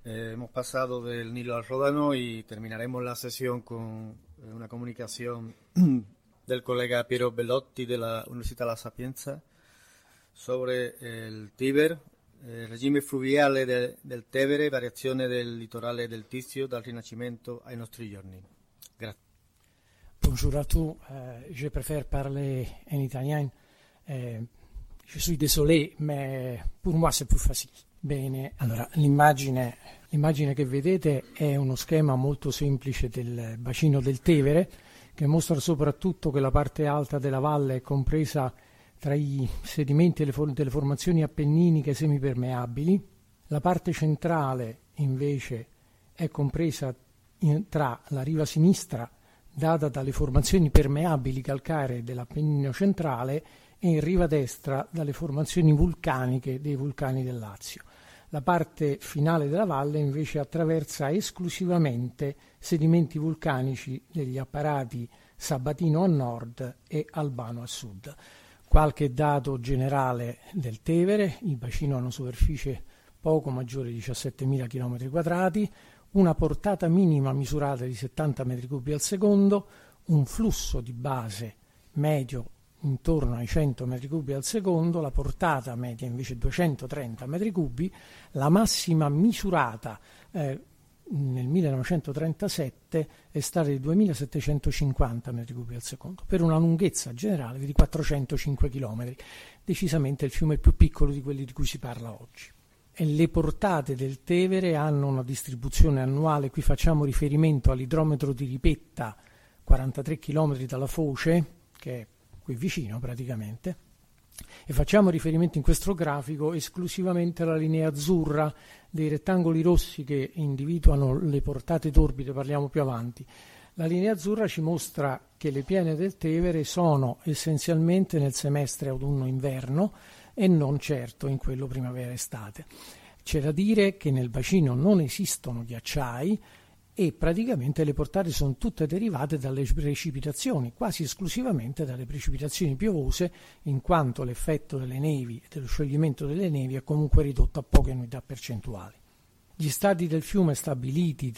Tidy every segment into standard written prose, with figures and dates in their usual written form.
Hemos pasado del Nilo al Ródano y terminaremos la sesión con una comunicación del colega Piero Bellotti de la Università La Sapienza sobre el Tíber, regime fluviale del Tevere, variazione del litorale del Tizio dal Rinascimento ai nostri giorni. Grazie. Bonjour à tous, je préfère parler en italien. Je suis désolé, mais pour moi c'est plus facile. Bene, allora l'immagine che vedete è uno schema molto semplice del bacino del Tevere, che mostra soprattutto che la parte alta della valle è compresa tra i sedimenti delle formazioni appenniniche semipermeabili. La parte centrale invece è compresa tra la riva sinistra, data dalle formazioni permeabili calcaree dell'Appennino centrale, e in riva destra dalle formazioni vulcaniche dei vulcani del Lazio. La parte finale della valle invece attraversa esclusivamente sedimenti vulcanici degli apparati Sabatino a nord e Albano a sud. Qualche dato generale del Tevere: il bacino ha una superficie poco maggiore di 17.000 km², una portata minima misurata di 70 m3 al secondo, un flusso di base medio intorno ai 100 m3 al secondo, la portata media invece 230 m3, la massima misurata nel 1937 è stata di 2750 m3 al secondo, per una lunghezza generale di 405 km, decisamente il fiume più piccolo di quelli di cui si parla oggi. E le portate del Tevere hanno una distribuzione annuale, qui facciamo riferimento all'idrometro di Ripetta, 43 km dalla foce, che è qui vicino praticamente, e facciamo riferimento in questo grafico esclusivamente alla linea azzurra dei rettangoli rossi che individuano le portate torbide, parliamo più avanti. La linea azzurra ci mostra che le piene del Tevere sono essenzialmente nel semestre autunno-inverno e non certo in quello primavera-estate. C'è da dire che nel bacino non esistono ghiacciai e praticamente le portate sono tutte derivate dalle precipitazioni, quasi esclusivamente dalle precipitazioni piovose, in quanto l'effetto delle nevi e dello scioglimento delle nevi è comunque ridotto a poche unità percentuali. Gli stati del fiume stabiliti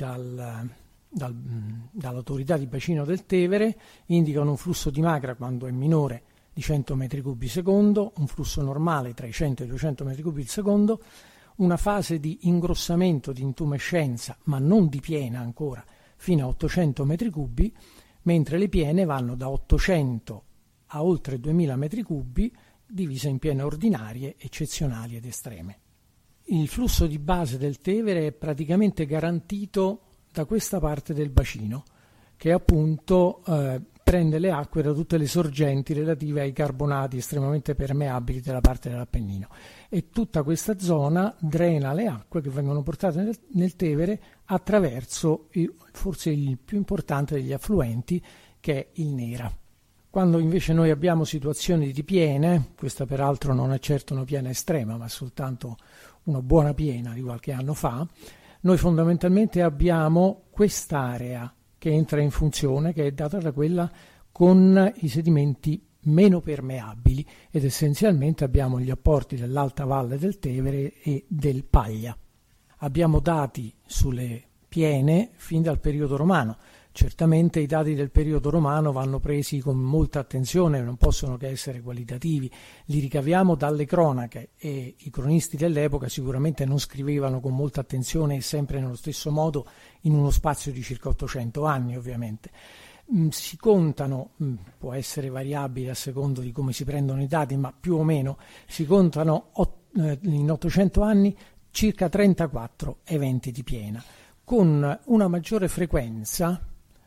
dall'autorità di bacino del Tevere indicano un flusso di magra quando è minore di 100 m3 secondo, un flusso normale tra i 100 e i 200 m3 al secondo, una fase di ingrossamento, di intumescenza, ma non di piena ancora, fino a 800 m3, mentre le piene vanno da 800 a oltre 2000 m3, divise in piene ordinarie, eccezionali ed estreme. Il flusso di base del Tevere è praticamente garantito da questa parte del bacino, che appunto prende le acque da tutte le sorgenti relative ai carbonati estremamente permeabili della parte dell'Appennino, e tutta questa zona drena le acque che vengono portate nel Tevere attraverso forse il più importante degli affluenti, che è il Nera. Quando invece noi abbiamo situazioni di piene, questa peraltro non è certo una piena estrema ma soltanto una buona piena di qualche anno fa, noi fondamentalmente abbiamo quest'area che entra in funzione, che è data da quella con i sedimenti meno permeabili, ed essenzialmente abbiamo gli apporti dell'alta valle del Tevere e del Paglia. Abbiamo dati sulle piene fin dal periodo romano. Certamente i dati del periodo romano vanno presi con molta attenzione, non possono che essere qualitativi, li ricaviamo dalle cronache e i cronisti dell'epoca sicuramente non scrivevano con molta attenzione e sempre nello stesso modo in uno spazio di circa 800 anni ovviamente. Si contano, può essere variabile a secondo di come si prendono i dati, ma più o meno si contano in 800 anni circa 34 eventi di piena, con una maggiore frequenza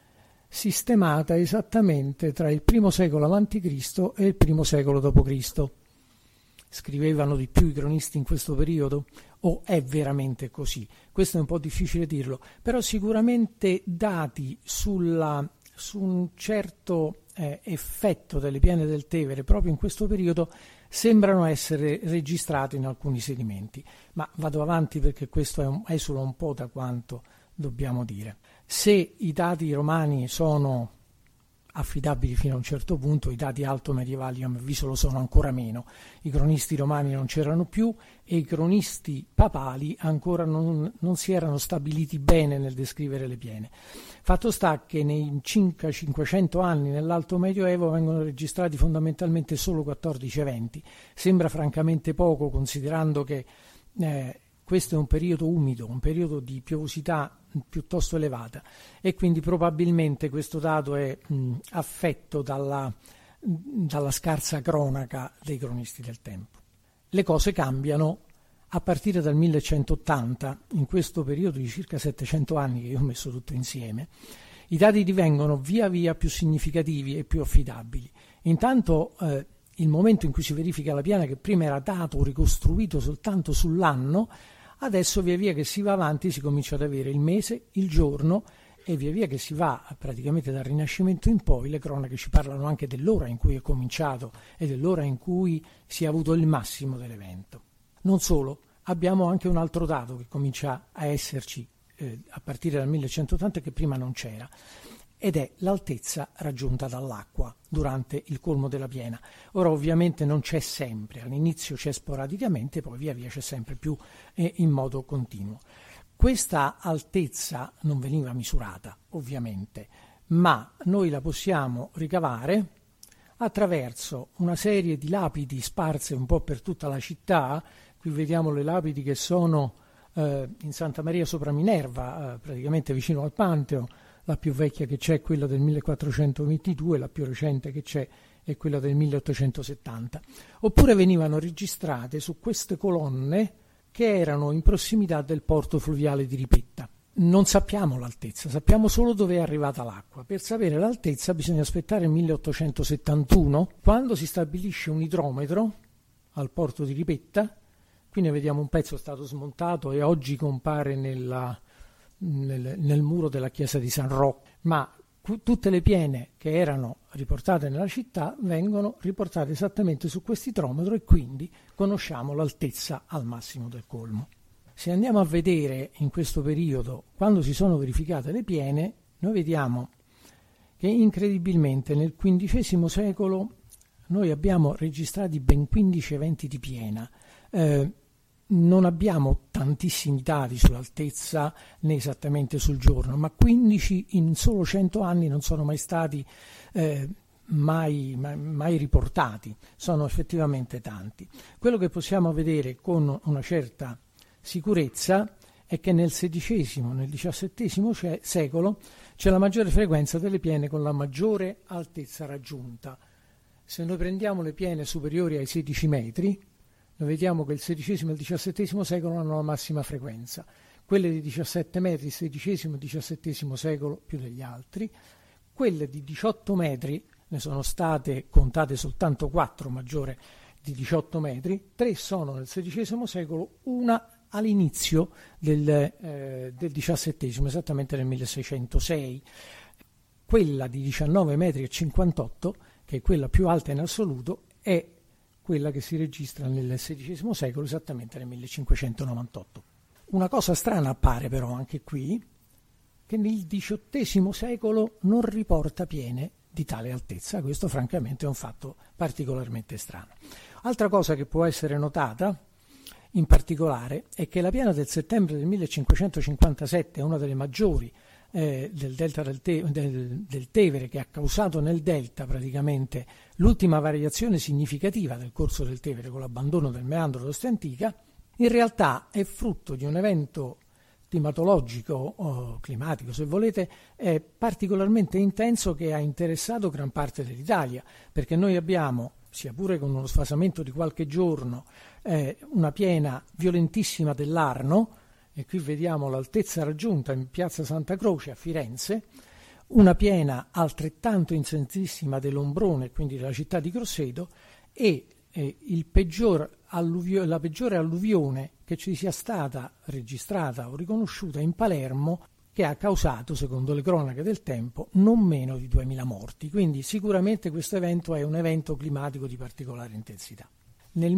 sistemata esattamente tra il I secolo a.C. e il I secolo d.C. Scrivevano di più i cronisti in questo periodo? O è veramente così? Questo è un po' difficile dirlo, però sicuramente dati su un certo effetto delle piene del Tevere proprio in questo periodo sembrano essere registrati in alcuni sedimenti. Ma vado avanti perché questo esula un po' da quanto dobbiamo dire. Se i dati romani sono affidabili fino a un certo punto, i dati alto medievali a mio avviso lo sono ancora meno. I cronisti romani non c'erano più e i cronisti papali ancora non si erano stabiliti bene nel descrivere le piene. Fatto sta che nei circa 500 anni nell'Alto Medioevo vengono registrati fondamentalmente solo 14 eventi. Sembra francamente poco, considerando che questo è un periodo umido, un periodo di piovosità piuttosto elevata, e quindi probabilmente questo dato è affetto dalla scarsa cronaca dei cronisti del tempo. Le cose cambiano a partire dal 1180, in questo periodo di circa 700 anni che io ho messo tutto insieme. I dati divengono via via più significativi e più affidabili. Intanto il momento in cui si verifica la piana, che prima era dato o ricostruito soltanto sull'anno, adesso via via che si va avanti si comincia ad avere il mese, il giorno, e via via che si va praticamente dal Rinascimento in poi le cronache ci parlano anche dell'ora in cui è cominciato e dell'ora in cui si è avuto il massimo dell'evento. Non solo, abbiamo anche un altro dato che comincia a esserci a partire dal 1180 che prima non c'era, ed è l'altezza raggiunta dall'acqua durante il colmo della piena. Ora ovviamente non c'è sempre, all'inizio c'è sporadicamente, poi via via c'è sempre più in modo continuo. Questa altezza non veniva misurata ovviamente, ma noi la possiamo ricavare attraverso una serie di lapidi sparse un po' per tutta la città. Qui vediamo le lapidi che sono in Santa Maria sopra Minerva, praticamente vicino al Pantheon. La più vecchia che c'è è quella del 1422, la più recente che c'è è quella del 1870. Oppure venivano registrate su queste colonne che erano in prossimità del porto fluviale di Ripetta. Non sappiamo l'altezza, sappiamo solo dove è arrivata l'acqua. Per sapere l'altezza bisogna aspettare il 1871, quando si stabilisce un idrometro al porto di Ripetta. Qui ne vediamo un pezzo stato smontato e oggi compare nel muro della chiesa di San Rocco, ma tutte le piene che erano riportate nella città vengono riportate esattamente su questo idrometro e quindi conosciamo l'altezza al massimo del colmo. Se andiamo a vedere in questo periodo quando si sono verificate le piene, noi vediamo che incredibilmente nel XV secolo noi abbiamo registrati ben 15 eventi di piena. Non abbiamo tantissimi dati sull'altezza né esattamente sul giorno, ma 15 in solo 100 anni non sono mai stati mai riportati, sono effettivamente tanti. Quello che possiamo vedere con una certa sicurezza è che nel XVI, nel XVII secolo c'è la maggiore frequenza delle piene con la maggiore altezza raggiunta. Se noi prendiamo le piene superiori ai 16 metri, noi vediamo che il XVI e il XVII secolo hanno la massima frequenza. Quelle di 17 metri, il XVI e il XVII secolo più degli altri. Quelle di 18 metri, ne sono state contate soltanto 4 maggiore di 18 metri, 3 sono nel XVI secolo, una all'inizio del XVII, esattamente nel 1606. Quella di 19 metri e 58, che è quella più alta in assoluto, è quella che si registra nel XVI secolo, esattamente nel 1598. Una cosa strana appare però anche qui, che nel XVIII secolo non riporta piene di tale altezza. Questo francamente è un fatto particolarmente strano. Altra cosa che può essere notata in particolare è che la piana del settembre del 1557 è una delle maggiori del delta del Tevere, che ha causato nel delta praticamente l'ultima variazione significativa del corso del Tevere con l'abbandono del meandro d'Ostia Antica. In realtà è frutto di un evento climatologico o climatico, se volete, particolarmente intenso, che ha interessato gran parte dell'Italia, perché noi abbiamo, sia pure con uno sfasamento di qualche giorno, una piena violentissima dell'Arno, e qui vediamo l'altezza raggiunta in piazza Santa Croce a Firenze, una piena altrettanto intensissima dell'Ombrone, quindi della città di Grosseto, e la peggiore alluvione che ci sia stata registrata o riconosciuta in Palermo, che ha causato, secondo le cronache del tempo, non meno di 2000 morti. Quindi sicuramente questo evento è un evento climatico di particolare intensità. Nel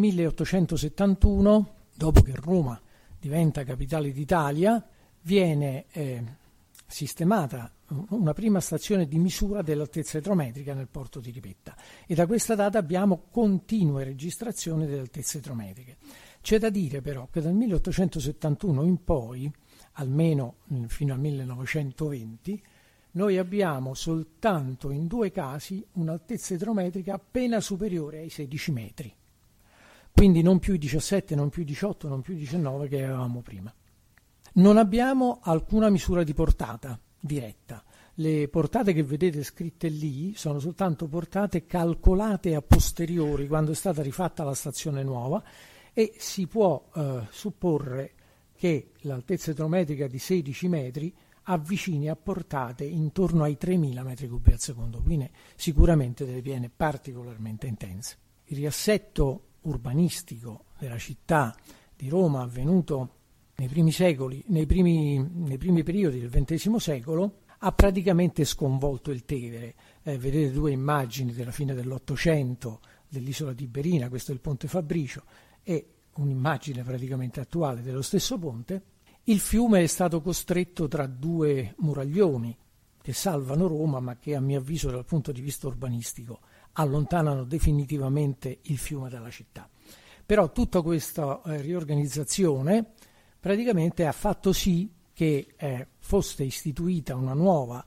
1871, dopo che Roma diventa capitale d'Italia, viene sistemata una prima stazione di misura dell'altezza idrometrica nel porto di Ripetta e da questa data abbiamo continue registrazioni delle altezze idrometriche. C'è da dire però che dal 1871 in poi, almeno fino al 1920, noi abbiamo soltanto in 2 casi un'altezza idrometrica appena superiore ai 16 metri, quindi non più i 17, non più i 18, non più i 19 che avevamo prima. Non abbiamo alcuna misura di portata diretta. Le portate che vedete scritte lì sono soltanto portate calcolate a posteriori, quando è stata rifatta la stazione nuova, e si può supporre che l'altezza idrometrica di 16 metri avvicini a portate intorno ai 3.000 metri cubi al secondo, quindi sicuramente delle piene particolarmente intense. Il riassetto urbanistico della città di Roma avvenuto nei primi periodi del XX secolo ha praticamente sconvolto il Tevere. Vedete 2 immagini della fine dell'Ottocento dell'isola di Iberina, questo è il Ponte Fabricio, e un'immagine praticamente attuale dello stesso ponte. Il fiume è stato costretto tra 2 muraglioni che salvano Roma, ma che a mio avviso dal punto di vista urbanistico allontanano definitivamente il fiume dalla città. Però tutta questa riorganizzazione praticamente ha fatto sì che fosse istituita una nuova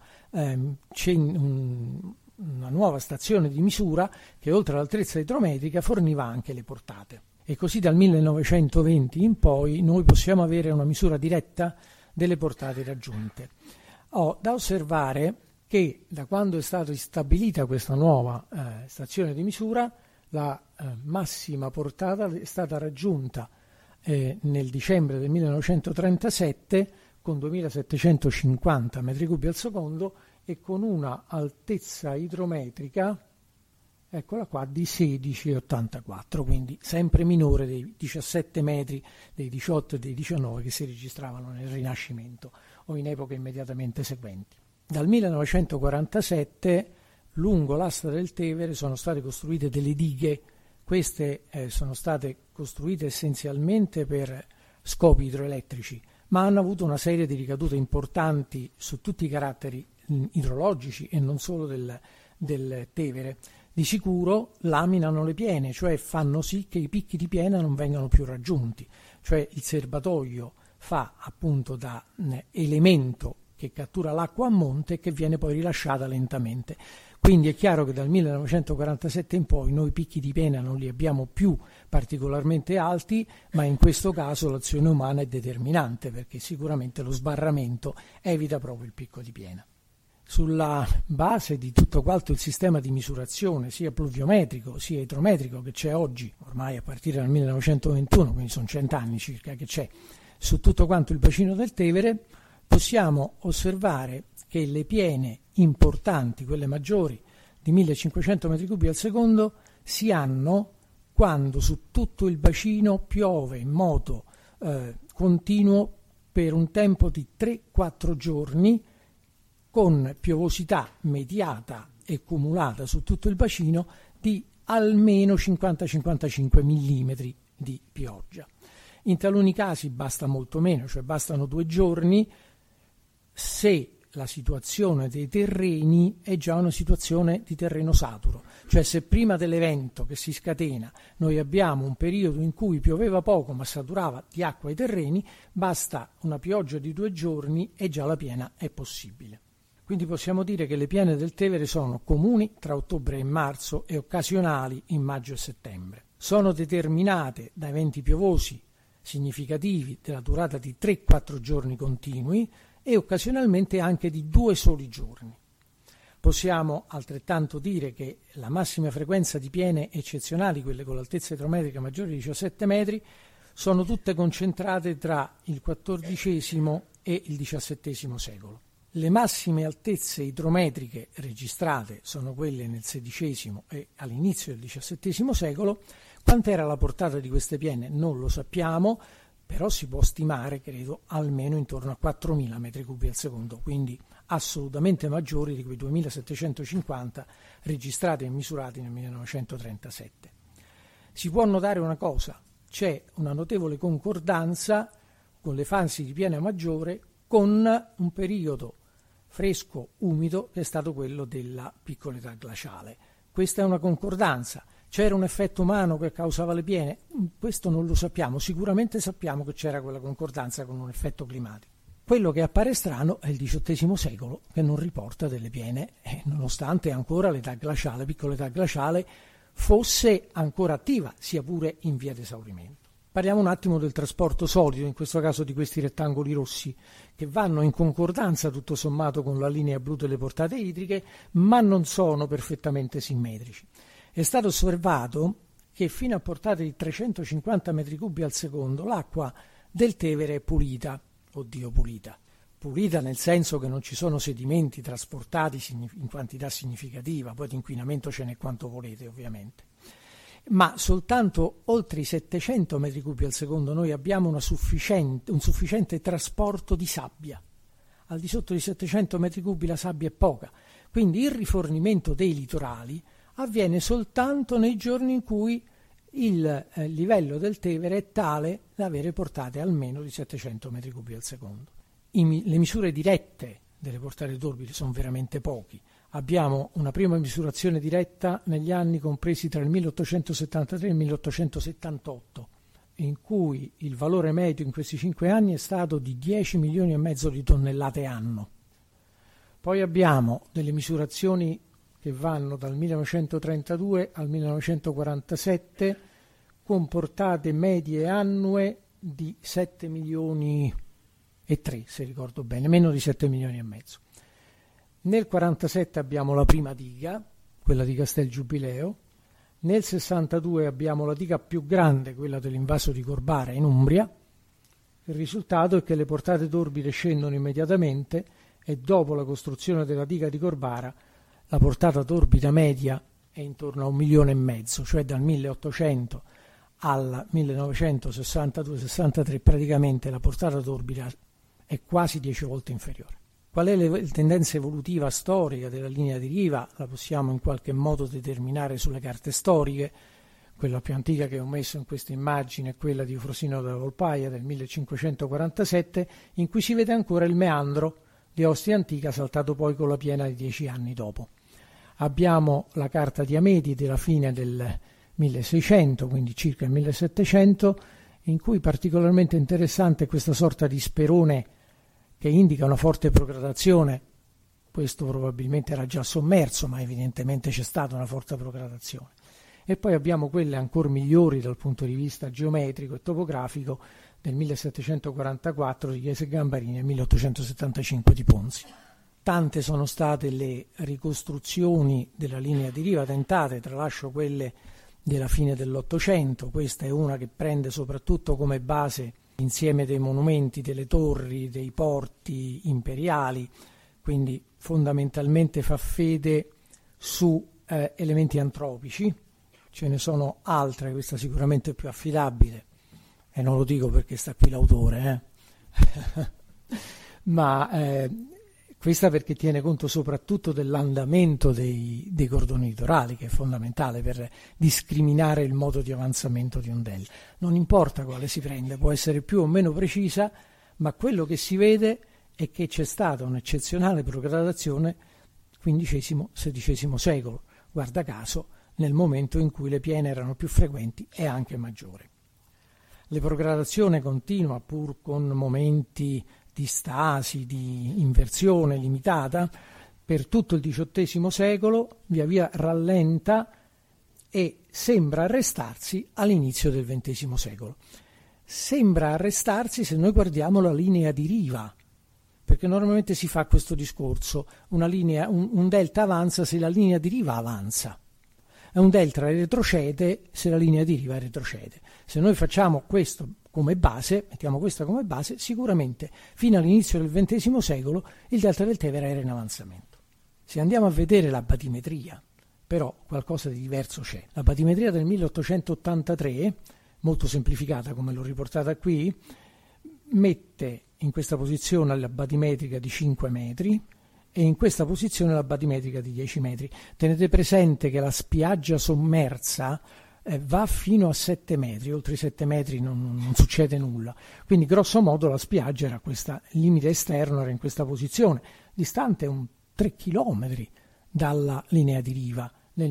stazione di misura che oltre all'altezza idrometrica forniva anche le portate. E così dal 1920 in poi noi possiamo avere una misura diretta delle portate raggiunte. Ho da osservare che da quando è stata stabilita questa nuova stazione di misura la massima portata è stata raggiunta nel dicembre del 1937 con 2750 metri cubi al secondo e con una altezza idrometrica, eccola qua, di 16,84, quindi sempre minore dei 17 metri, dei 18 e dei 19 che si registravano nel Rinascimento o in epoche immediatamente seguenti. Dal 1947 lungo l'asta del Tevere sono state costruite delle dighe. Queste sono state costruite essenzialmente per scopi idroelettrici, ma hanno avuto una serie di ricadute importanti su tutti i caratteri idrologici e non solo del Tevere. Di sicuro laminano le piene, cioè fanno sì che i picchi di piena non vengano più raggiunti, cioè il serbatoio fa appunto da elemento che cattura l'acqua a monte e che viene poi rilasciata lentamente. Quindi è chiaro che dal 1947 in poi noi picchi di piena non li abbiamo più particolarmente alti, ma in questo caso l'azione umana è determinante perché sicuramente lo sbarramento evita proprio il picco di piena. Sulla base di tutto quanto il sistema di misurazione sia pluviometrico sia idrometrico che c'è oggi, ormai a partire dal 1921, quindi sono 100 anni circa che c'è, su tutto quanto il bacino del Tevere, possiamo osservare che le piene importanti, quelle maggiori di 1500 metri cubi al secondo, si hanno quando su tutto il bacino piove in modo continuo per un tempo di 3-4 giorni con piovosità mediata e cumulata su tutto il bacino di almeno 50-55 mm di pioggia. In taluni casi basta molto meno, cioè bastano 2 giorni se la situazione dei terreni è già una situazione di terreno saturo, cioè se prima dell'evento che si scatena noi abbiamo un periodo in cui pioveva poco ma saturava di acqua i terreni, basta una pioggia di 2 giorni e già la piena è possibile. Quindi possiamo dire che le piene del Tevere sono comuni tra ottobre e marzo e occasionali in maggio e settembre. Sono determinate da eventi piovosi significativi della durata di 3-4 giorni continui e occasionalmente anche di 2 soli giorni. Possiamo altrettanto dire che la massima frequenza di piene eccezionali, quelle con l'altezza idrometrica maggiore di 17 metri, sono tutte concentrate tra il XIV e il XVII secolo. Le massime altezze idrometriche registrate sono quelle nel XVI e all'inizio del XVII secolo. Quant'era la portata di queste piene non lo sappiamo, però si può stimare, credo, almeno intorno a 4.000 metri cubi al secondo, quindi assolutamente maggiori di quei 2.750 registrati e misurati nel 1937. Si può notare una cosa, c'è una notevole concordanza con le fasi di piena maggiore con un periodo fresco, umido, che è stato quello della piccola età glaciale. Questa è una concordanza. C'era un effetto umano che causava le piene? Questo non lo sappiamo, sicuramente sappiamo che c'era quella concordanza con un effetto climatico. Quello che appare strano è il XVIII secolo, che non riporta delle piene, nonostante ancora l'età glaciale, piccola età glaciale, fosse ancora attiva, sia pure in via di esaurimento. Parliamo un attimo del trasporto solido, in questo caso di questi rettangoli rossi, che vanno in concordanza tutto sommato con la linea blu delle portate idriche, ma non sono perfettamente simmetrici. È stato osservato che fino a portate di 350 metri cubi al secondo l'acqua del Tevere è pulita. Oddio, pulita nel senso che non ci sono sedimenti trasportati in quantità significativa, poi di inquinamento ce n'è quanto volete ovviamente, ma soltanto oltre i 700 metri cubi al secondo noi abbiamo un sufficiente trasporto di sabbia. Al di sotto di 700 metri cubi la sabbia è poca, quindi il rifornimento dei litorali avviene soltanto nei giorni in cui il livello del Tevere è tale da avere portate almeno di 700 metri cubi al secondo. Le misure dirette delle portate torbide sono veramente pochi. Abbiamo una prima misurazione diretta negli anni compresi tra il 1873 e il 1878, in cui il valore medio in questi 5 anni è stato di 10 milioni e mezzo di tonnellate anno. Poi abbiamo delle misurazioni che vanno dal 1932 al 1947 con portate medie annue di 7 milioni e 3, se ricordo bene, meno di 7 milioni e mezzo. Nel 1947 abbiamo la prima diga, quella di Castel Giubileo. Nel 1962 abbiamo la diga più grande, quella dell'invaso di Corbara in Umbria. Il risultato è che le portate torbide scendono immediatamente e dopo la costruzione della diga di Corbara la portata torbida media è intorno a 1,5 milioni, cioè dal 1800 al 1962-63 praticamente la portata torbida è quasi 10 volte inferiore. Qual è la tendenza evolutiva storica della linea di riva? La possiamo in qualche modo determinare sulle carte storiche. Quella più antica che ho messo in questa immagine è quella di Eufrosino della Volpaia del 1547, in cui si vede ancora il meandro di Ostia Antica, saltato poi con la piena di 10 anni dopo. Abbiamo la carta di Ameti della fine del 1600, quindi circa il 1700, in cui particolarmente interessante è questa sorta di sperone che indica una forte progradazione. Questo probabilmente era già sommerso, ma evidentemente c'è stata una forte progradazione. E poi abbiamo quelle ancora migliori dal punto di vista geometrico e topografico del 1744 di Chiesa e Gambarini e 1875 di Ponzi. Tante sono state le ricostruzioni della linea di riva tentate, tralascio quelle della fine dell'Ottocento. Questa è una che prende soprattutto come base l'insieme dei monumenti, delle torri, dei porti imperiali, quindi fondamentalmente fa fede su elementi antropici. Ce ne sono altre, questa sicuramente è più affidabile, e non lo dico perché sta qui l'autore, ma questa perché tiene conto soprattutto dell'andamento dei cordoni litorali, che è fondamentale per discriminare il modo di avanzamento di un delta. Non importa quale si prende, può essere più o meno precisa, ma quello che si vede è che c'è stata un'eccezionale progradazione XV-XVI secolo, guarda caso, nel momento in cui le piene erano più frequenti e anche maggiori. La progradazione continua, pur con momenti di stasi, di inversione limitata, per tutto il XVIII secolo, via via rallenta e sembra arrestarsi all'inizio del XX secolo. Sembra arrestarsi se noi guardiamo la linea di riva, perché normalmente si fa questo discorso, un delta avanza se la linea di riva avanza. Un delta retrocede se la linea di riva retrocede. Se noi facciamo questo come base, mettiamo questa come base, sicuramente fino all'inizio del XX secolo il delta del Tevere era in avanzamento. Se andiamo a vedere la batimetria, però qualcosa di diverso c'è. La batimetria del 1883, molto semplificata come l'ho riportata qui, mette in questa posizione la batimetrica di 5 metri, e in questa posizione la batimetrica di 10 metri. Tenete presente che la spiaggia sommersa va fino a 7 metri, oltre i 7 metri non succede nulla. Quindi grosso modo la spiaggia era questo limite esterno, era in questa posizione. distante 3 chilometri dalla linea di riva nel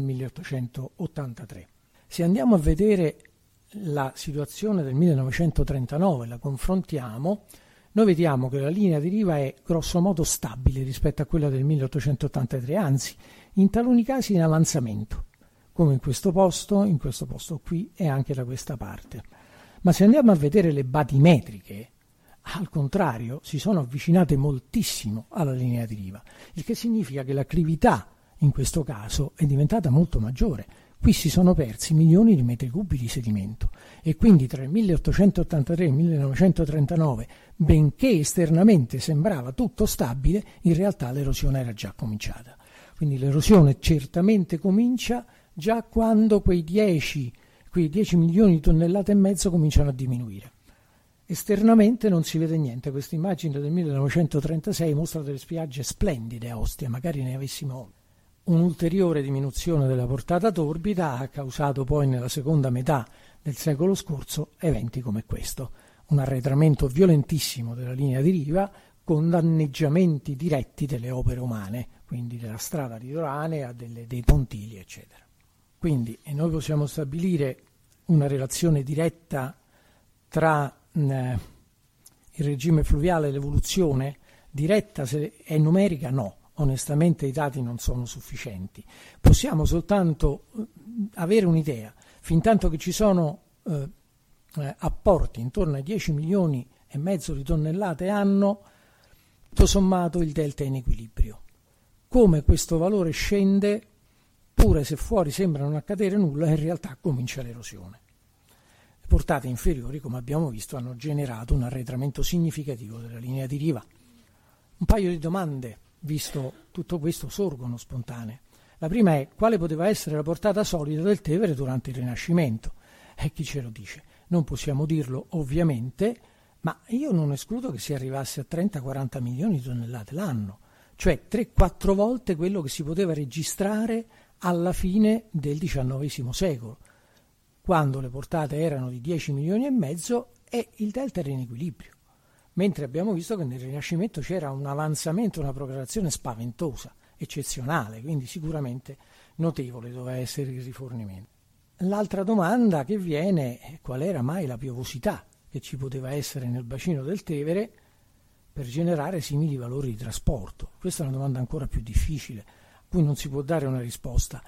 1883. Se andiamo a vedere la situazione del 1939, la confrontiamo, noi vediamo che la linea di riva è grosso modo stabile rispetto a quella del 1883, anzi in taluni casi in avanzamento, come in questo posto qui e anche da questa parte. Ma se andiamo a vedere le batimetriche, al contrario, si sono avvicinate moltissimo alla linea di riva, il che significa che l'acclività in questo caso è diventata molto maggiore. Qui si sono persi milioni di metri cubi di sedimento e quindi tra il 1883 e il 1939, benché esternamente sembrava tutto stabile, in realtà l'erosione era già cominciata. Quindi l'erosione certamente comincia già quando quei 10 milioni di tonnellate e mezzo cominciano a diminuire. Esternamente non si vede niente. Questa immagine del 1936 mostra delle spiagge splendide a Ostia, magari ne avessimo un'ulteriore diminuzione della portata torbida ha causato poi nella seconda metà del secolo scorso eventi come questo, un arretramento violentissimo della linea di riva con danneggiamenti diretti delle opere umane, quindi della strada litoranea, dei pontili eccetera. Quindi noi possiamo stabilire una relazione diretta tra il regime fluviale e l'evoluzione, diretta se è numerica no. Onestamente i dati non sono sufficienti. Possiamo soltanto avere un'idea. Fintanto che ci sono apporti intorno ai 10 milioni e mezzo di tonnellate anno, tutto sommato il delta è in equilibrio. Come questo valore scende, pure se fuori sembra non accadere nulla, in realtà comincia l'erosione. Le portate inferiori, come abbiamo visto, hanno generato un arretramento significativo della linea di riva. Un paio di domande, visto tutto questo, sorgono spontanee. La prima è: quale poteva essere la portata solida del Tevere durante il Rinascimento? E chi ce lo dice? Non possiamo dirlo ovviamente, ma io non escludo che si arrivasse a 30-40 milioni di tonnellate l'anno, cioè 3-4 volte quello che si poteva registrare alla fine del XIX secolo, quando le portate erano di 10 milioni e mezzo e il delta era in equilibrio. Mentre abbiamo visto che nel Rinascimento c'era un avanzamento, una progressione spaventosa, eccezionale, quindi sicuramente notevole doveva essere il rifornimento. L'altra domanda che viene è: qual era mai la piovosità che ci poteva essere nel bacino del Tevere per generare simili valori di trasporto? Questa è una domanda ancora più difficile, a cui non si può dare una risposta,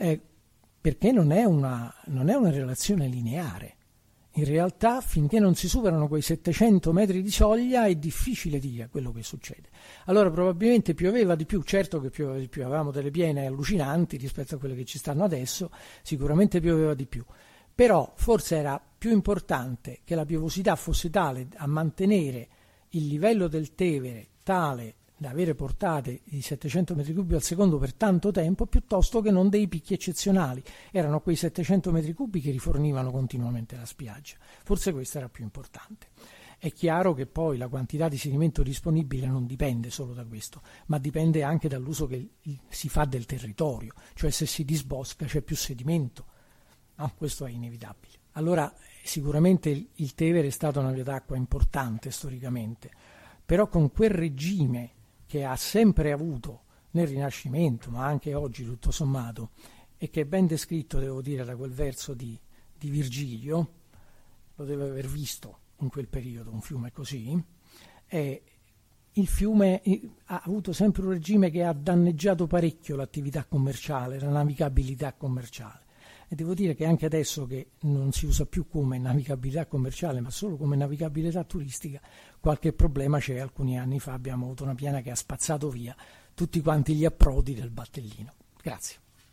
perché non è una relazione lineare. In realtà, finché non si superano quei 700 metri di soglia, è difficile dire quello che succede. Allora, probabilmente pioveva di più, certo che pioveva di più, avevamo delle piene allucinanti rispetto a quelle che ci stanno adesso, sicuramente pioveva di più. Però forse era più importante che la piovosità fosse tale a mantenere il livello del Tevere tale da avere portate di 700 metri cubi al secondo per tanto tempo, piuttosto che non dei picchi eccezionali. Erano quei 700 metri cubi che rifornivano continuamente la spiaggia. Forse questo era più importante. È chiaro che poi la quantità di sedimento disponibile non dipende solo da questo, ma dipende anche dall'uso che si fa del territorio, cioè se si disbosca c'è più sedimento. No, questo è inevitabile. Allora sicuramente il Tevere è stata una via d'acqua importante storicamente, però con quel regime che ha sempre avuto nel Rinascimento, ma anche oggi tutto sommato, e che è ben descritto, devo dire, da quel verso di Virgilio, lo deve aver visto in quel periodo, un fiume così, il fiume ha avuto sempre un regime che ha danneggiato parecchio l'attività commerciale, la navigabilità commerciale. E devo dire che anche adesso che non si usa più come navigabilità commerciale, ma solo come navigabilità turistica, qualche problema c'è. Alcuni anni fa abbiamo avuto una piana che ha spazzato via tutti quanti gli approdi del Battellino. Grazie.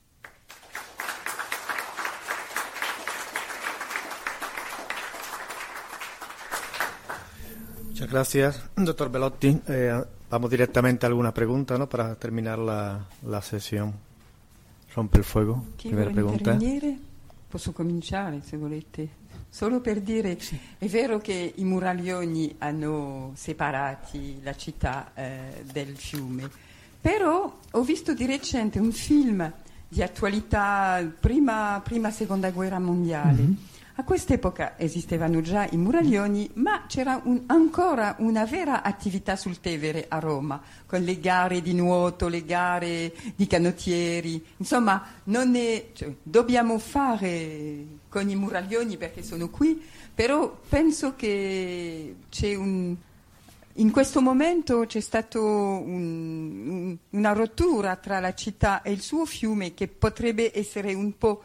Muchas gracias, doctor Belotti. Vamos directamente a alguna pregunta, ¿no? Para terminar la sesión. Rompe il fuoco. Chi vuole intervenire? Posso cominciare se volete. Solo per dire, sì. È vero che i muraglioni hanno separati la città del fiume, però ho visto di recente un film di attualità prima seconda guerra mondiale, A quest'epoca esistevano già i muraglioni, ma c'era ancora una vera attività sul Tevere a Roma, con le gare di nuoto, le gare di canottieri. Insomma, dobbiamo fare con i muraglioni perché sono qui, però penso che in questo momento c'è stata una rottura tra la città e il suo fiume che potrebbe essere un po',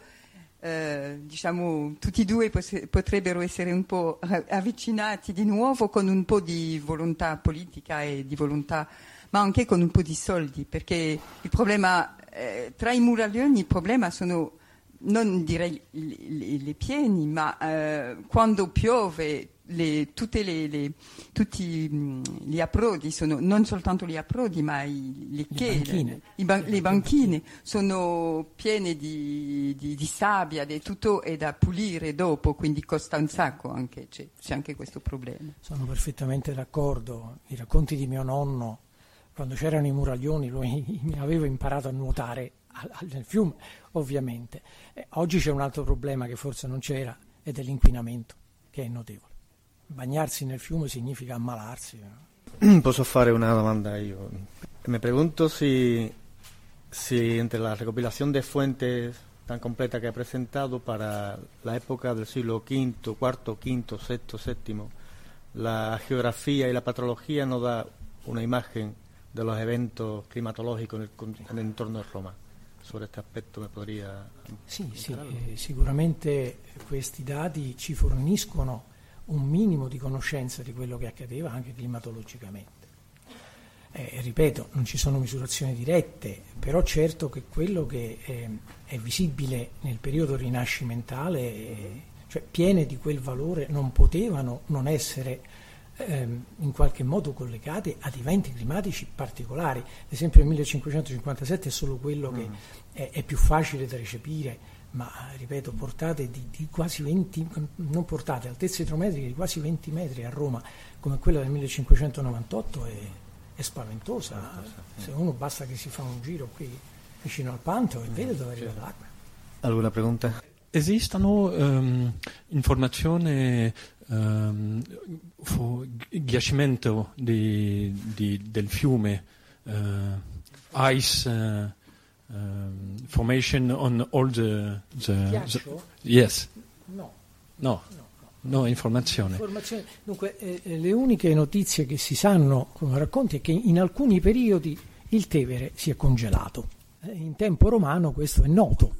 tutti e due potrebbero essere un po' avvicinati di nuovo con un po' di volontà politica e di volontà, ma anche con un po' di soldi, perché il problema tra i muraglioni, il problema sono, non direi le pieni, ma quando piove tutti gli approdi sono non soltanto gli approdi, ma le banchine sono piene di sabbia, di tutto è da pulire dopo, quindi costa un sacco anche, c'è anche questo problema. Sono perfettamente d'accordo. I racconti di mio nonno, quando c'erano i muraglioni, lui aveva imparato a nuotare nel fiume, ovviamente. Oggi c'è un altro problema che forse non c'era, ed è l'inquinamento, che è notevole. Bagnarsi nel fiume significa ammalarsi. Posso fare una domanda yo? Me pregunto si entre la recopilación de fuentes tan completa que ha presentado para la época del siglo V, IV, V, VI, VII, la geografía y la patrología nos da una imagen de los eventos climatológicos en el entorno de Roma. Sobre este aspetto mi podría... Sì, sicuramente questi dati ci forniscono un minimo di conoscenza di quello che accadeva anche climatologicamente. Ripeto, non ci sono misurazioni dirette, però certo che quello che è visibile nel periodo rinascimentale, cioè piene di quel valore, non potevano non essere in qualche modo collegate ad eventi climatici particolari. Ad esempio il 1557 è solo quello che è più facile da recepire, ma ripeto, portate di quasi 20, non portate, altezze idrometriche di quasi 20 metri a Roma, come quella del 1598 è spaventosa. Se uno basta che si fa un giro qui vicino al Panteo e vede dove arriva l'acqua. ¿Alguna pregunta? Esistono informazioni fu ghiacciamento del fiume, ice formation on all the yes. No, informazione. Dunque, le uniche notizie che si sanno come racconti è che in alcuni periodi il Tevere si è congelato. In tempo romano questo è noto.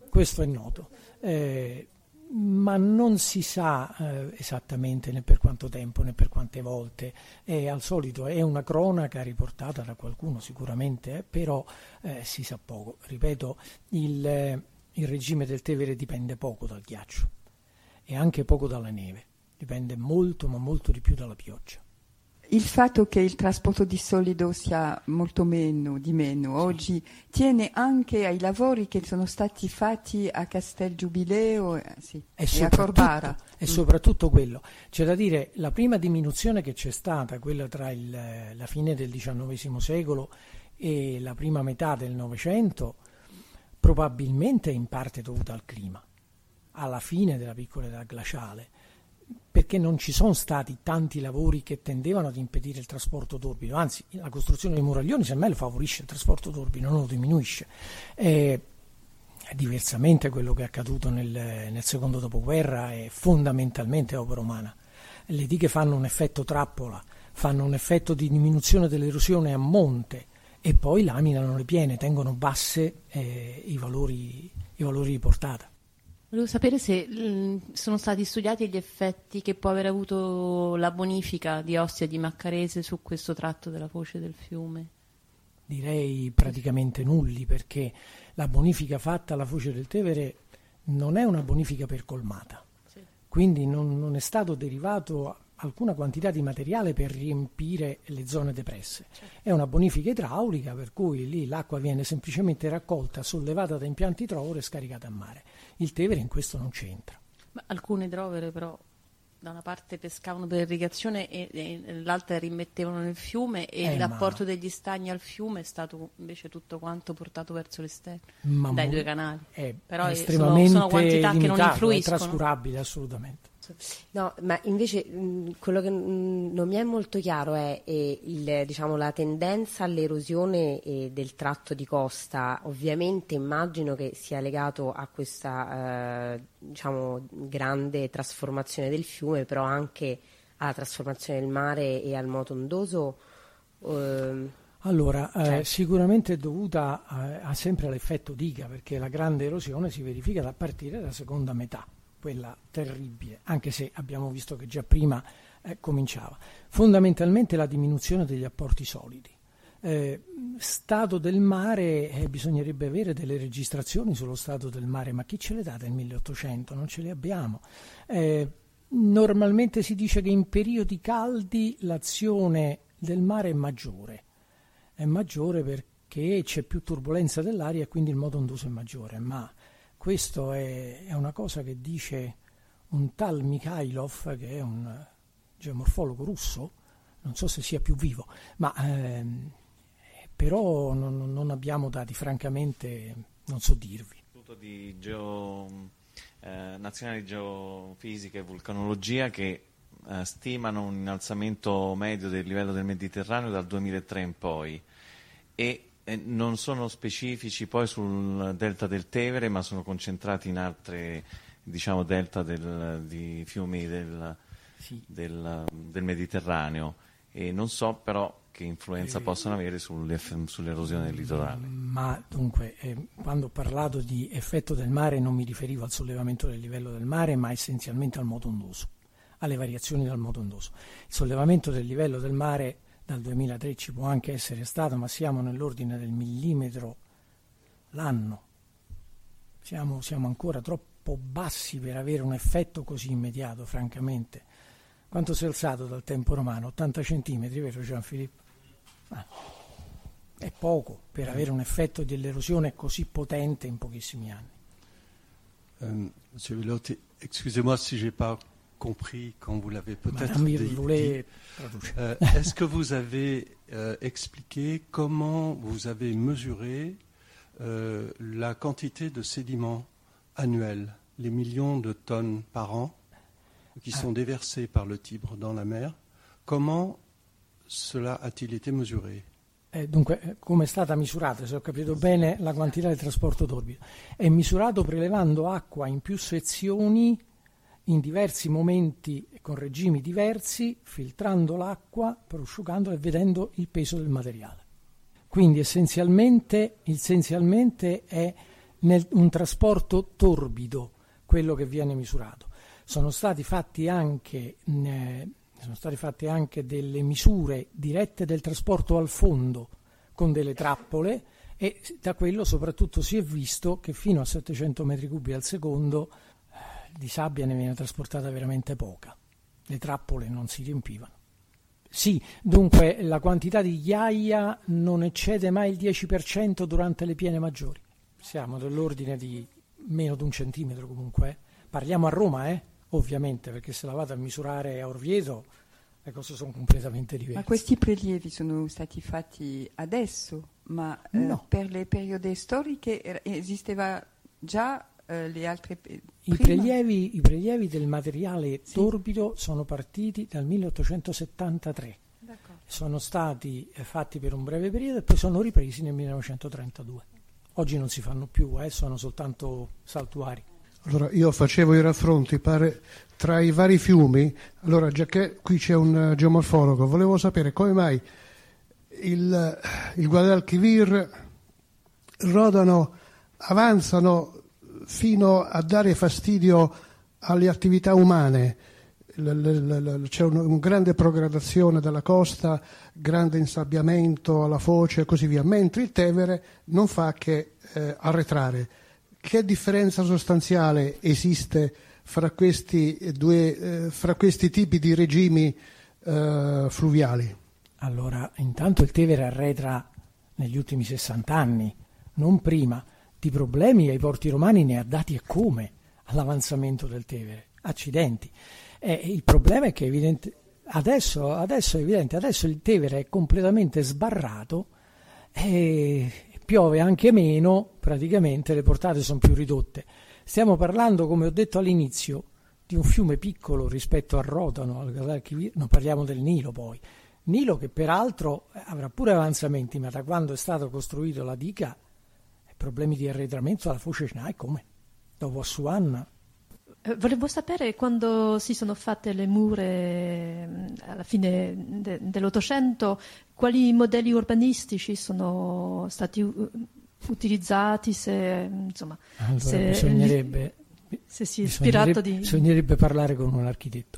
Ma non si sa esattamente né per quanto tempo né per quante volte. Al solito è una cronaca riportata da qualcuno sicuramente, però si sa poco. Ripeto, il regime del Tevere dipende poco dal ghiaccio e anche poco dalla neve, dipende molto ma molto di più dalla pioggia. Il fatto che il trasporto di solido sia molto meno oggi tiene anche ai lavori che sono stati fatti a Castel Giubileo e a Corbara. E soprattutto quello. C'è da dire, la prima diminuzione che c'è stata, quella tra la fine del XIX secolo e la prima metà del Novecento, probabilmente è in parte dovuta al clima, alla fine della piccola età glaciale, perché non ci sono stati tanti lavori che tendevano ad impedire il trasporto torbido, anzi la costruzione dei muraglioni semmai lo favorisce il trasporto torbido, non lo diminuisce. Diversamente quello che è accaduto nel secondo dopoguerra è fondamentalmente opera umana. Le dighe fanno un effetto trappola, fanno un effetto di diminuzione dell'erosione a monte e poi laminano le piene, tengono basse i valori di portata. Volevo sapere se sono stati studiati gli effetti che può aver avuto la bonifica di Ostia e di Maccarese su questo tratto della foce del fiume. Direi praticamente nulli, perché la bonifica fatta alla foce del Tevere non è una bonifica percolmata, quindi non è stato derivato alcuna quantità di materiale per riempire le zone depresse. È una bonifica idraulica, per cui lì l'acqua viene semplicemente raccolta, sollevata da impianti idrovore e scaricata a mare. Il Tevere in questo non c'entra. Ma alcune idrovere però da una parte pescavano per irrigazione e l'altra rimettevano nel fiume, e l'apporto degli stagni al fiume è stato invece tutto quanto portato verso l'esterno dai due canali. Però è estremamente sono quantità limitato, che non influiscono. È trascurabile assolutamente. No, ma invece quello che non mi è molto chiaro è diciamo, la tendenza all'erosione del tratto di costa. Ovviamente immagino che sia legato a questa diciamo, grande trasformazione del fiume, però anche alla trasformazione del mare e al moto ondoso. Allora, sicuramente è dovuta a sempre all'effetto diga, perché la grande erosione si verifica a partire dalla seconda metà, quella terribile, anche se abbiamo visto che già prima cominciava. Fondamentalmente la diminuzione degli apporti solidi. Stato del mare, bisognerebbe avere delle registrazioni sullo stato del mare, ma chi ce le dà del 1800? Non ce le abbiamo. Normalmente si dice che in periodi caldi l'azione del mare è maggiore perché c'è più turbolenza dell'aria e quindi il moto ondoso è maggiore, ma questo è una cosa che dice un tal Mikhailov, che è un geomorfologo russo, non so se sia più vivo, ma però non abbiamo dati, francamente non so dirvi. L'Istituto di Nazionale di Geofisica e Vulcanologia che stimano un innalzamento medio del livello del Mediterraneo dal 2003 in poi, e non sono specifici poi sul delta del Tevere, ma sono concentrati in altre, diciamo, delta di fiumi del Mediterraneo, e non so però che influenza possono avere sull'erosione del litorale. Ma dunque, quando ho parlato di effetto del mare non mi riferivo al sollevamento del livello del mare, ma essenzialmente al moto ondoso, alle variazioni del moto ondoso. Il sollevamento del livello del mare dal 2003 ci può anche essere stato, ma siamo nell'ordine del millimetro l'anno. Siamo ancora troppo bassi per avere un effetto così immediato, francamente. Quanto si è alzato dal tempo romano? 80 centimetri, vero Gianfilippo? È poco per avere un effetto dell'erosione così potente in pochissimi anni. Monsieur Bellotti, excusez-moi si j'ai pas compris quand vous l'avez peut-être Madame dit. Est-ce que vous avez expliqué comment vous avez mesuré la quantité de sédiments annuels, les millions de tonnes par an qui sont déversés par le Tibre dans la mer? Comment cela a-t-il été mesuré? Dunque, come è stata misurata, se ho capito bene, la quantità di trasporto torbido? È misurato prelevando acqua in più sezioni, in diversi momenti, con regimi diversi, filtrando l'acqua, prosciugandola e vedendo il peso del materiale. Quindi essenzialmente è un trasporto torbido quello che viene misurato. Sono stati fatti anche delle misure dirette del trasporto al fondo con delle trappole, e da quello soprattutto si è visto che fino a 700 metri cubi al secondo di sabbia ne viene trasportata veramente poca. Le trappole non si riempivano. Sì, dunque la quantità di ghiaia non eccede mai il 10% durante le piene maggiori. Siamo dell'ordine di meno di 1 centimetro comunque. Parliamo a Roma, ovviamente, perché se la vado a misurare a Orvieto le cose sono completamente diverse. Ma questi prelievi sono stati fatti adesso, ma no. Per le periodi storiche esisteva già le altre I prelievi del materiale torbido sono partiti dal 1873. D'accordo. Sono stati fatti per un breve periodo e poi sono ripresi nel 1932. Oggi non si fanno più, sono soltanto saltuari. Allora, io facevo i raffronti tra i vari fiumi. Allora, già che qui c'è un geomorfologo, volevo sapere come mai il Guadalquivir avanzano fino a dare fastidio alle attività umane. C'è una grande progradazione della costa, grande insabbiamento alla foce e così via, mentre il Tevere non fa che arretrare. Che differenza sostanziale esiste fra questi tipi di regimi fluviali? Allora, intanto il Tevere arretra negli ultimi 60 anni, non prima. Di problemi ai porti romani ne ha dati e come all'avanzamento del Tevere. accidenti. Il problema è che adesso è evidente, adesso il Tevere è completamente sbarrato e piove anche meno, praticamente le portate sono più ridotte. Stiamo parlando, come ho detto all'inizio, di un fiume piccolo rispetto al Rodano, al Guadalquivir, non parliamo del Nilo poi. Nilo che peraltro avrà pure avanzamenti, ma da quando è stato costruito la diga, problemi di arretramento alla foce ce n'hai come? Dopo Assuan. Volevo sapere quando si sono fatte le mura alla fine dell'Ottocento, quali modelli urbanistici sono stati utilizzati, se insomma allora, se si è ispirato bisognerebbe parlare con un architetto.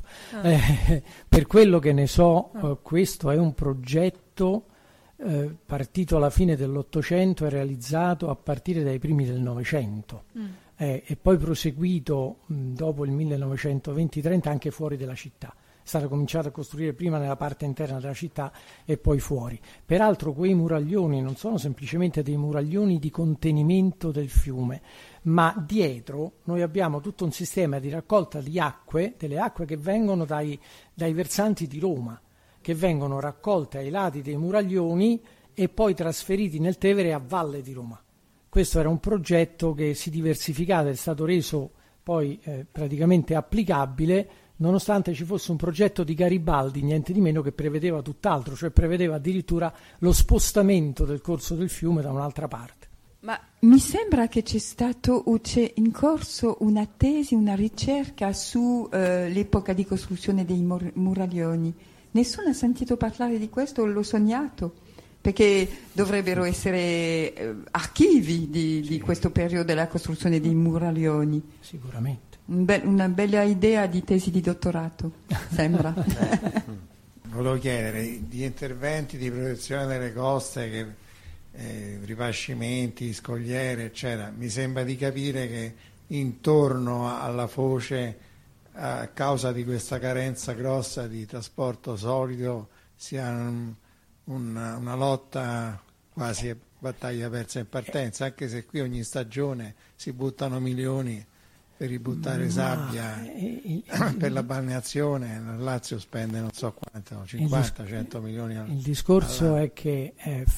Per quello che ne so, questo è un progetto partito alla fine dell'Ottocento e realizzato a partire dai primi del Novecento e poi proseguito dopo il 1920-30 anche fuori della città. È stato cominciato a costruire prima nella parte interna della città e poi fuori. Peraltro quei muraglioni non sono semplicemente dei muraglioni di contenimento del fiume, ma dietro noi abbiamo tutto un sistema di raccolta di acque, delle acque che vengono dai versanti di Roma, che vengono raccolte ai lati dei muraglioni e poi trasferiti nel Tevere a valle di Roma. Questo era un progetto che si diversificava, è stato reso poi praticamente applicabile, nonostante ci fosse un progetto di Garibaldi, niente di meno, che prevedeva tutt'altro, cioè prevedeva addirittura lo spostamento del corso del fiume da un'altra parte. Ma mi sembra che c'è in corso una tesi, una ricerca sull'epoca di costruzione dei muraglioni. Nessuno ha sentito parlare di questo, l'ho sognato, perché dovrebbero essere archivi di questo periodo della costruzione dei muraglioni. Sicuramente. Una bella idea di tesi di dottorato, sembra. Volevo chiedere, gli interventi di protezione delle coste, ripascimenti, scogliere, eccetera, mi sembra di capire che intorno alla foce, a causa di questa carenza grossa di trasporto solido, sia una lotta quasi battaglia persa in partenza, anche se qui ogni stagione si buttano milioni per ributtare sabbia per la balneazione. Il Lazio spende non so quanto, 50-100 milioni all'anno. Il discorso è che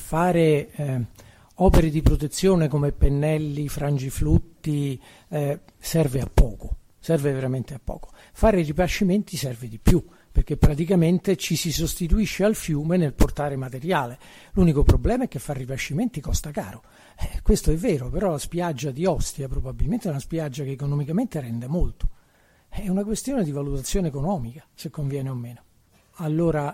fare opere di protezione come pennelli, frangiflutti serve a poco, serve veramente a poco. Fare i ripascimenti serve di più, perché praticamente ci si sostituisce al fiume nel portare materiale. L'unico problema è che fare ripascimenti costa caro. Questo è vero, però la spiaggia di Ostia probabilmente è una spiaggia che economicamente rende molto. È una questione di valutazione economica, se conviene o meno. Allora,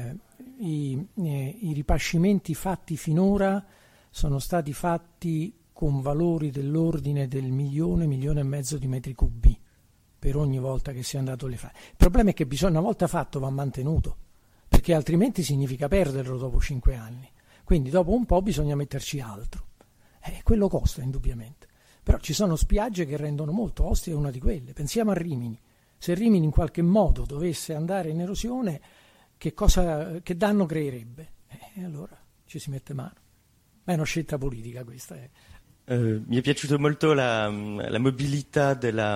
i ripascimenti fatti finora sono stati fatti con valori dell'ordine del 1,5 di metri cubi per ogni volta che si è andato alle fare. Il problema è che una volta fatto va mantenuto, perché altrimenti significa perderlo dopo 5 anni. Quindi dopo un po' bisogna metterci altro. Quello costa indubbiamente. Però ci sono spiagge che rendono molto. Ostia è una di quelle. Pensiamo a Rimini. Se Rimini in qualche modo dovesse andare in erosione, che danno creerebbe? Allora ci si mette mano. Ma è una scelta politica questa. Mi è piaciuto molto la mobilità delle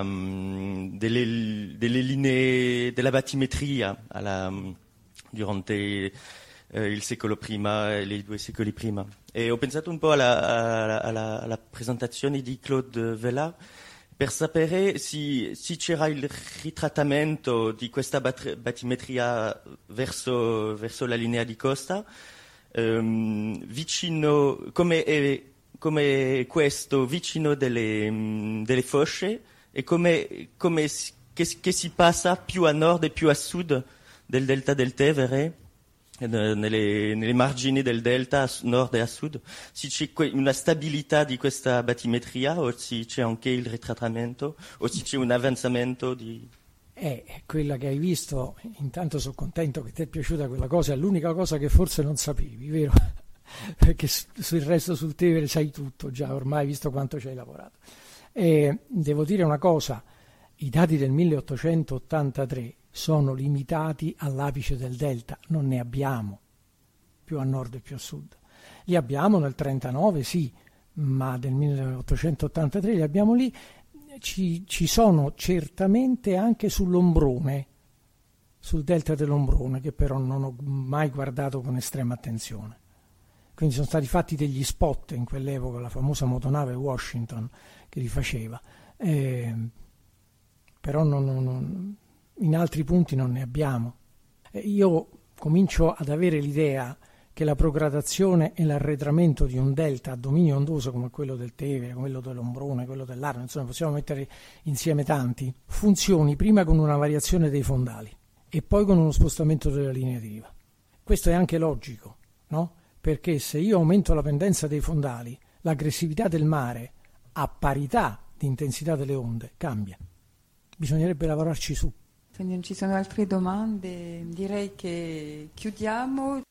linee della battimetria durante il secolo prima e i 2 secoli prima. E ho pensato un po' alla presentazione di Claude Vella per sapere se c'era il ritrattamento di questa battimetria verso la linea di costa, vicino, come questo vicino delle fosce, e che si passa più a nord e più a sud del delta del Tevere, nelle margini del delta a nord e a sud. Se c'è una stabilità di questa battimetria, o se c'è anche il ritrattamento, o se c'è un avanzamento di... Quella che hai visto, intanto sono contento che ti è piaciuta quella cosa, è l'unica cosa che forse non sapevi, vero? Perché sul resto, sul Tevere sai tutto già, ormai visto quanto ci hai lavorato. Devo dire una cosa, i dati del 1883 sono limitati all'apice del delta, non ne abbiamo più a nord e più a sud. Li abbiamo nel 39, sì, ma del 1883 li abbiamo lì. ci sono certamente anche sull'Ombrone, sul delta dell'Ombrone, che però non ho mai guardato con estrema attenzione. Quindi sono stati fatti degli spot in quell'epoca, la famosa motonave Washington che li faceva, però in altri punti non ne abbiamo. Io comincio ad avere l'idea che la progradazione e l'arretramento di un delta a dominio ondoso come quello del Tevere, quello dell'Ombrone, quello dell'Arno, insomma possiamo mettere insieme tanti, funzioni prima con una variazione dei fondali e poi con uno spostamento della linea di riva. Questo è anche logico, no? Perché se io aumento la pendenza dei fondali, l'aggressività del mare a parità di intensità delle onde cambia. Bisognerebbe lavorarci su. Se non ci sono altre domande, direi che chiudiamo.